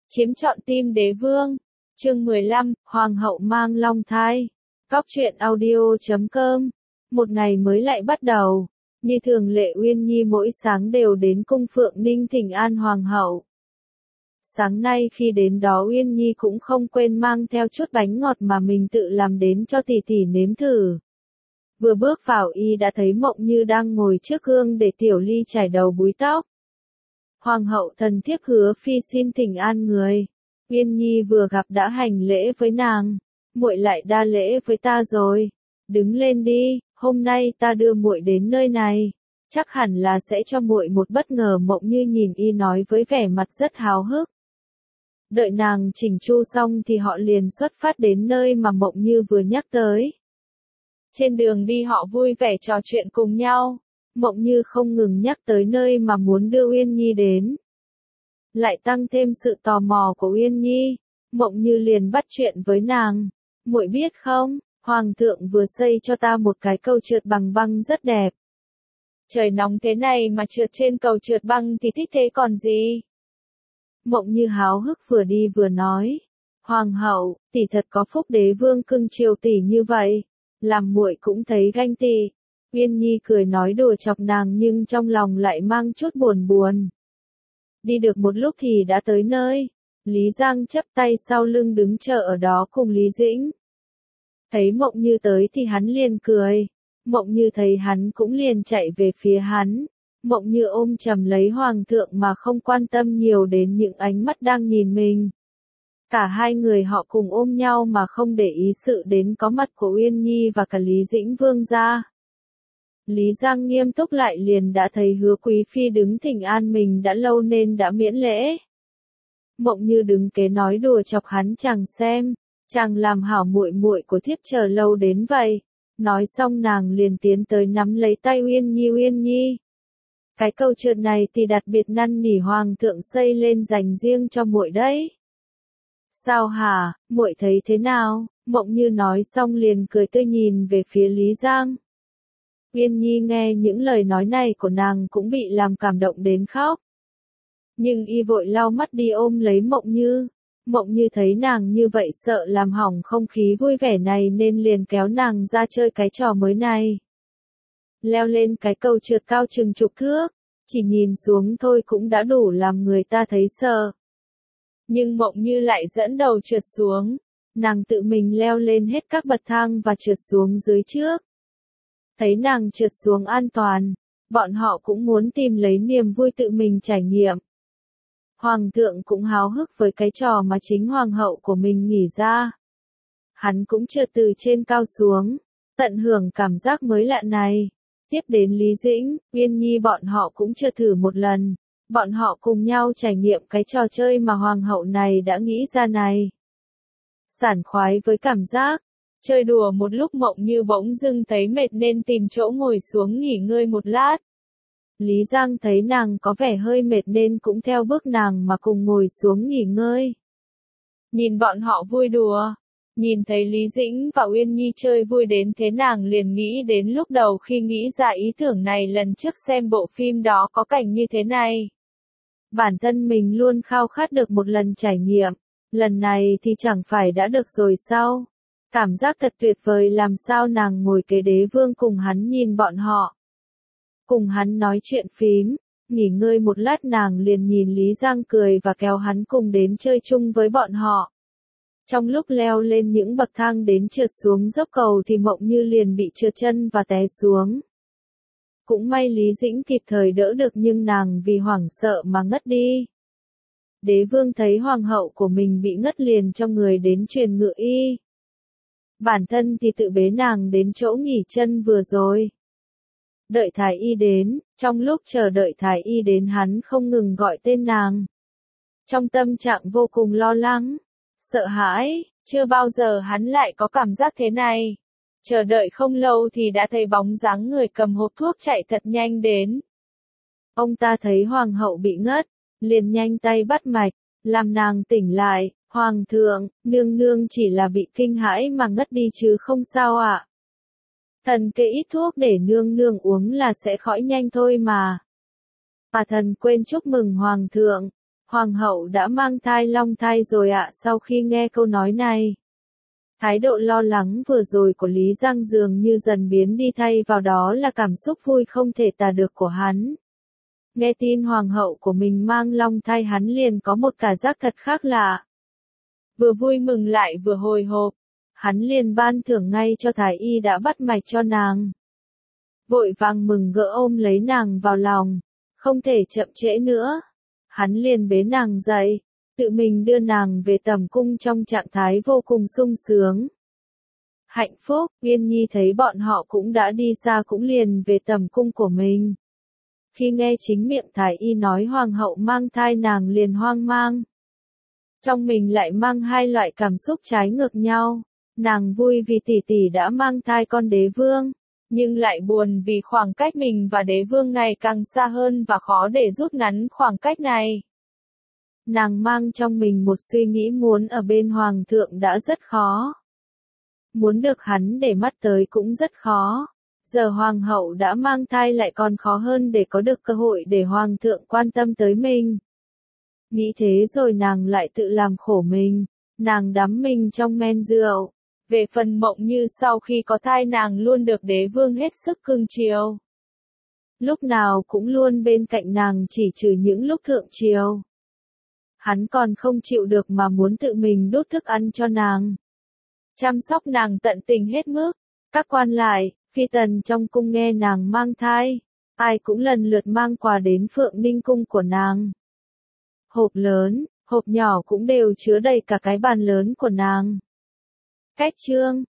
chiếm trọn tim đế vương. Chương 15, Hoàng hậu mang long thai. Cóc truyện audio.com. Một ngày mới lại bắt đầu. Như thường lệ Uyên Nhi mỗi sáng đều đến cung Phượng Ninh thỉnh an Hoàng hậu. Sáng nay khi đến đó Uyên Nhi cũng không quên mang theo chút bánh ngọt mà mình tự làm đến cho tỷ tỷ nếm thử. Vừa bước vào y đã thấy Mộng Như đang ngồi trước gương để Tiểu Ly chải đầu búi tóc. Hoàng hậu thần thiếp Hứa Phi xin thỉnh an người. Uyên Nhi vừa gặp đã hành lễ với nàng. Muội lại đa lễ với ta rồi. Đứng lên đi, hôm nay ta đưa muội đến nơi này. Chắc hẳn là sẽ cho muội một bất ngờ. Mộng Như nhìn y nói với vẻ mặt rất háo hức. Đợi nàng chỉnh chu xong thì họ liền xuất phát đến nơi mà Mộng Như vừa nhắc tới. Trên đường đi họ vui vẻ trò chuyện cùng nhau. Mộng Như không ngừng nhắc tới nơi mà muốn đưa Uyên Nhi đến. Lại tăng thêm sự tò mò của Uyên Nhi. Mộng Như liền bắt chuyện với nàng. Muội biết không, Hoàng thượng vừa xây cho ta một cái cầu trượt bằng băng rất đẹp. Trời nóng thế này mà trượt trên cầu trượt băng thì thích thế còn gì. Mộng Như háo hức vừa đi vừa nói. Hoàng hậu, tỷ thật có phúc đế vương cưng chiều tỷ như vậy. Làm muội cũng thấy ganh tị. Uyên Nhi cười nói đùa chọc nàng nhưng trong lòng lại mang chút buồn buồn. Đi được một lúc thì đã tới nơi. Lý Giang chắp tay sau lưng đứng chờ ở đó cùng Lý Dĩnh. Thấy Mộng Như tới thì hắn liền cười. Mộng Như thấy hắn cũng liền chạy về phía hắn. Mộng Như ôm chầm lấy Hoàng thượng mà không quan tâm nhiều đến những ánh mắt đang nhìn mình. Cả hai người họ cùng ôm nhau mà không để ý sự đến có mặt của Uyên Nhi và cả Lý Dĩnh vương gia. Lý Giang nghiêm túc lại liền đã thấy Hứa Quý Phi đứng thỉnh an mình đã lâu nên đã miễn lễ. Mộng Như đứng kế nói đùa chọc hắn chàng xem, chàng làm hảo muội muội của thiếp chờ lâu đến vậy. Nói xong nàng liền tiến tới nắm lấy tay Uyên Nhi. Uyên Nhi, cái cầu trượt này thì đặc biệt năn nỉ Hoàng thượng xây lên dành riêng cho muội đấy. Sao hả, muội thấy thế nào? Mộng Như nói xong liền cười tươi nhìn về phía Lý Giang. Uyên Nhi nghe những lời nói này của nàng cũng bị làm cảm động đến khóc. Nhưng y vội lau mắt đi ôm lấy Mộng Như. Mộng Như thấy nàng như vậy sợ làm hỏng không khí vui vẻ này nên liền kéo nàng ra chơi cái trò mới này. Leo lên cái cầu trượt cao chừng chục thước, chỉ nhìn xuống thôi cũng đã đủ làm người ta thấy sợ. Nhưng Mộng Như lại dẫn đầu trượt xuống, nàng tự mình leo lên hết các bậc thang và trượt xuống dưới trước. Thấy nàng trượt xuống an toàn, bọn họ cũng muốn tìm lấy niềm vui tự mình trải nghiệm. Hoàng thượng cũng háo hức với cái trò mà chính hoàng hậu của mình nghĩ ra. Hắn cũng trượt từ trên cao xuống, tận hưởng cảm giác mới lạ này. Tiếp đến Lý Dĩnh, Uyên Nhi bọn họ cũng trượt thử một lần. Bọn họ cùng nhau trải nghiệm cái trò chơi mà hoàng hậu này đã nghĩ ra này. Sảng khoái với cảm giác. Chơi đùa một lúc Mộng Như bỗng dưng thấy mệt nên tìm chỗ ngồi xuống nghỉ ngơi một lát. Lý Giang thấy nàng có vẻ hơi mệt nên cũng theo bước nàng mà cùng ngồi xuống nghỉ ngơi. Nhìn bọn họ vui đùa. Nhìn thấy Lý Dĩnh và Uyên Nhi chơi vui đến thế nàng liền nghĩ đến lúc đầu khi nghĩ ra ý tưởng này lần trước xem bộ phim đó có cảnh như thế này. Bản thân mình luôn khao khát được một lần trải nghiệm. Lần này thì chẳng phải đã được rồi sao? Cảm giác thật tuyệt vời làm sao nàng ngồi kế đế vương cùng hắn nhìn bọn họ. Cùng hắn nói chuyện phím, nghỉ ngơi một lát nàng liền nhìn Lý Giang cười và kéo hắn cùng đến chơi chung với bọn họ. Trong lúc leo lên những bậc thang đến trượt xuống dốc cầu thì Mộng Như liền bị trượt chân và té xuống. Cũng may Lý Dĩnh kịp thời đỡ được nhưng nàng vì hoảng sợ mà ngất đi. Đế vương thấy hoàng hậu của mình bị ngất liền cho người đến truyền ngự y. Bản thân thì tự bế nàng đến chỗ nghỉ chân vừa rồi. Đợi thái y đến, trong lúc chờ đợi thái y đến hắn không ngừng gọi tên nàng. Trong tâm trạng vô cùng lo lắng, sợ hãi, chưa bao giờ hắn lại có cảm giác thế này. Chờ đợi không lâu thì đã thấy bóng dáng người cầm hộp thuốc chạy thật nhanh đến. Ông ta thấy hoàng hậu bị ngất, liền nhanh tay bắt mạch, làm nàng tỉnh lại. Hoàng thượng, nương nương chỉ là bị kinh hãi mà ngất đi chứ không sao ạ. Thần kê ít thuốc để nương nương uống là sẽ khỏi nhanh thôi mà. Thần quên chúc mừng hoàng thượng. Hoàng hậu đã mang thai long thai rồi ạ. Sau khi nghe câu nói này, thái độ lo lắng vừa rồi của Lý Giang dường như dần biến đi, thay vào đó là cảm xúc vui không thể tả được của hắn. Nghe tin hoàng hậu của mình mang long thai, hắn liền có một cảm giác thật khác lạ. Vừa vui mừng lại vừa hồi hộp. Hắn liền ban thưởng ngay cho thái y đã bắt mạch cho nàng. Vội vàng mừng rỡ ôm lấy nàng vào lòng. Không thể chậm trễ nữa. Hắn liền bế nàng dậy, tự mình đưa nàng về tẩm cung trong trạng thái vô cùng sung sướng. Hạnh phúc, Uyên Nhi thấy bọn họ cũng đã đi xa cũng liền về tẩm cung của mình. Khi nghe chính miệng thái y nói hoàng hậu mang thai, nàng liền hoang mang. Trong mình lại mang hai loại cảm xúc trái ngược nhau. Nàng vui vì tỷ tỷ đã mang thai con đế vương, nhưng lại buồn vì khoảng cách mình và đế vương ngày càng xa hơn và khó để rút ngắn khoảng cách này. Nàng mang trong mình một suy nghĩ muốn ở bên hoàng thượng đã rất khó. Muốn được hắn để mắt tới cũng rất khó. Giờ hoàng hậu đã mang thai lại còn khó hơn để có được cơ hội để hoàng thượng quan tâm tới mình. Nghĩ thế rồi nàng lại tự làm khổ mình. Nàng đắm mình trong men rượu. Về phần Mộng Như, sau khi có thai nàng luôn được đế vương hết sức cưng chiều. Lúc nào cũng luôn bên cạnh nàng, chỉ trừ những lúc thượng triều. Hắn còn không chịu được mà muốn tự mình đút thức ăn cho nàng. Chăm sóc nàng tận tình hết mức. Các quan lại, phi tần trong cung nghe nàng mang thai, ai cũng lần lượt mang quà đến Phượng Ninh cung của nàng. Hộp lớn, hộp nhỏ cũng đều chứa đầy cả cái bàn lớn của nàng. Cách chương